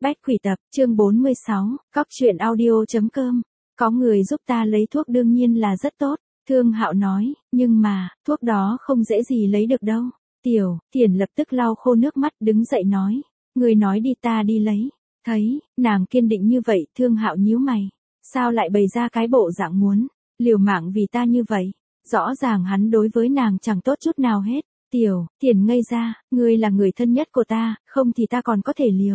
Bách Quỷ Tập, chương 46, Cóc truyện audio.com. Có người giúp ta lấy thuốc đương nhiên là rất tốt, Thương Hạo nói, nhưng mà, thuốc đó không dễ gì lấy được đâu. Thiển lập tức lau khô nước mắt đứng dậy nói, người nói đi ta đi lấy. Thấy, nàng kiên định như vậy, Thương Hạo nhíu mày. Sao lại bày ra cái bộ dạng muốn, liều mạng vì ta như vậy? Rõ ràng hắn đối với nàng chẳng tốt chút nào hết. Thiển ngây ra, ngươi là người thân nhất của ta, không thì ta còn có thể liều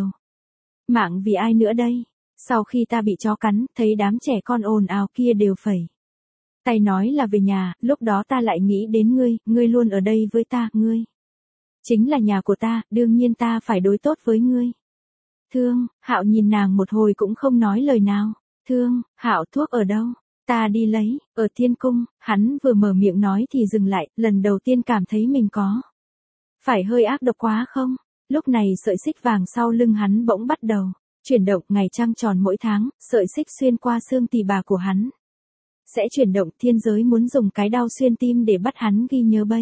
mạng vì ai nữa đây? Sau khi ta bị chó cắn, thấy đám trẻ con ồn ào kia đều phẩy tay nói là về nhà, lúc đó ta lại nghĩ đến ngươi luôn ở đây với ta, ngươi chính là nhà của ta, đương nhiên ta phải đối tốt với ngươi. Thương Hạo nhìn nàng một hồi cũng không nói lời nào. Thương Hạo, thuốc ở đâu? Ta đi lấy, ở Thiên Cung. Hắn vừa mở miệng nói thì dừng lại, lần đầu tiên cảm thấy mình có phải hơi ác độc quá không? Lúc này sợi xích vàng sau lưng hắn bỗng bắt đầu chuyển động, ngày trăng tròn mỗi tháng, sợi xích xuyên qua xương tỳ bà của hắn sẽ chuyển động, thiên giới muốn dùng cái đao xuyên tim để bắt hắn ghi nhớ bây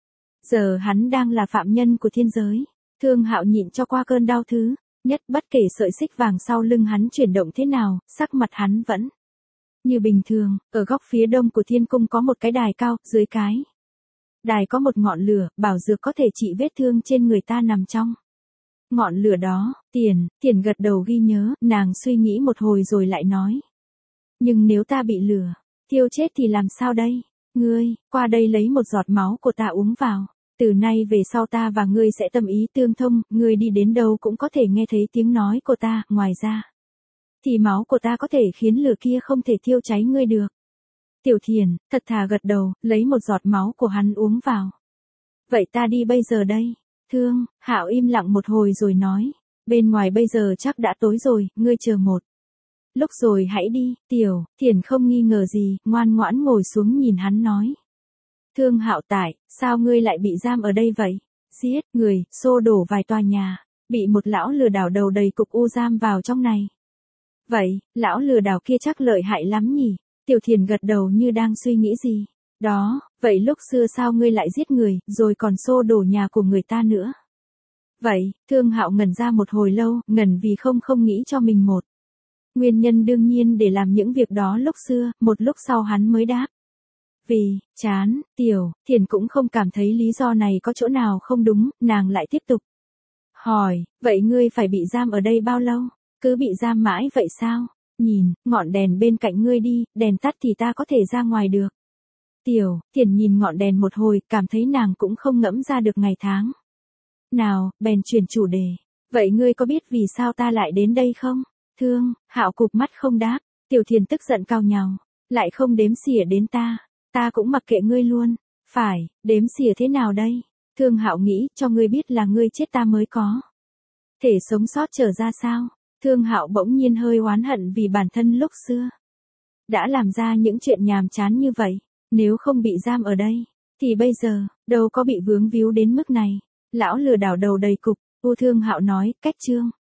giờ hắn đang là phạm nhân của thiên giới. Thương Hạo nhịn cho qua cơn đau thứ nhất, bất kể sợi xích vàng sau lưng hắn chuyển động thế nào, sắc mặt hắn vẫn như bình thường. Ở góc phía đông của Thiên Cung có một cái đài cao, dưới cái đài có một ngọn lửa, bảo dược có thể trị vết thương trên người ta nằm trong ngọn lửa đó. Thiển gật đầu ghi nhớ, nàng suy nghĩ một hồi rồi lại nói, nhưng nếu ta bị lửa thiêu chết thì làm sao đây? Ngươi, qua đây lấy một giọt máu của ta uống vào. Từ nay về sau ta và ngươi sẽ tâm ý tương thông, ngươi đi đến đâu cũng có thể nghe thấy tiếng nói của ta, ngoài ra thì máu của ta có thể khiến lửa kia không thể thiêu cháy ngươi được. Tiểu Thiển, thật thà gật đầu, lấy một giọt máu của hắn uống vào. Vậy ta đi bây giờ đây. Thương Hạo im lặng một hồi rồi nói, bên ngoài bây giờ chắc đã tối rồi, ngươi chờ một lúc rồi hãy đi. Thiển không nghi ngờ gì, ngoan ngoãn ngồi xuống nhìn hắn nói. Thương Hạo, sao ngươi lại bị giam ở đây vậy? Giết người, xô đổ vài tòa nhà, bị một lão lừa đảo đầu đầy cục u giam vào trong này. Vậy, lão lừa đảo kia chắc lợi hại lắm nhỉ? Tiểu Thiển gật đầu như đang suy nghĩ gì đó. Vậy lúc xưa sao ngươi lại giết người, rồi còn xô đổ nhà của người ta nữa? Vậy, Thương Hạo ngẩn ra một hồi lâu, ngẩn vì không nghĩ cho mình một nguyên nhân đương nhiên để làm những việc đó lúc xưa. Một lúc sau hắn mới đáp, vì chán. Thiển cũng không cảm thấy lý do này có chỗ nào không đúng, nàng lại tiếp tục hỏi, vậy ngươi phải bị giam ở đây bao lâu? Cứ bị giam mãi vậy sao? Nhìn ngọn đèn bên cạnh ngươi đi, đèn tắt thì ta có thể ra ngoài được. Thiển nhìn ngọn đèn một hồi, cảm thấy nàng cũng không ngẫm ra được ngày tháng nào, bèn chuyển chủ đề. Vậy ngươi có biết vì sao ta lại đến đây không? Thương Hạo cụp mắt không đáp. Tiểu Thiển tức giận cau nhàu, lại không đếm xỉa đến ta. Ta cũng mặc kệ ngươi luôn. Phải, đếm xỉa thế nào đây? Thương Hạo nghĩ, cho ngươi biết là ngươi chết ta mới có thể sống sót trở ra sao? Thương Hạo bỗng nhiên hơi oán hận vì bản thân lúc xưa đã làm ra những chuyện nhàm chán như vậy. Nếu không bị giam ở đây thì bây giờ đâu có bị vướng víu đến mức này. Lão lừa đảo đầu đầy cục. Thương Hạo nói, cách chương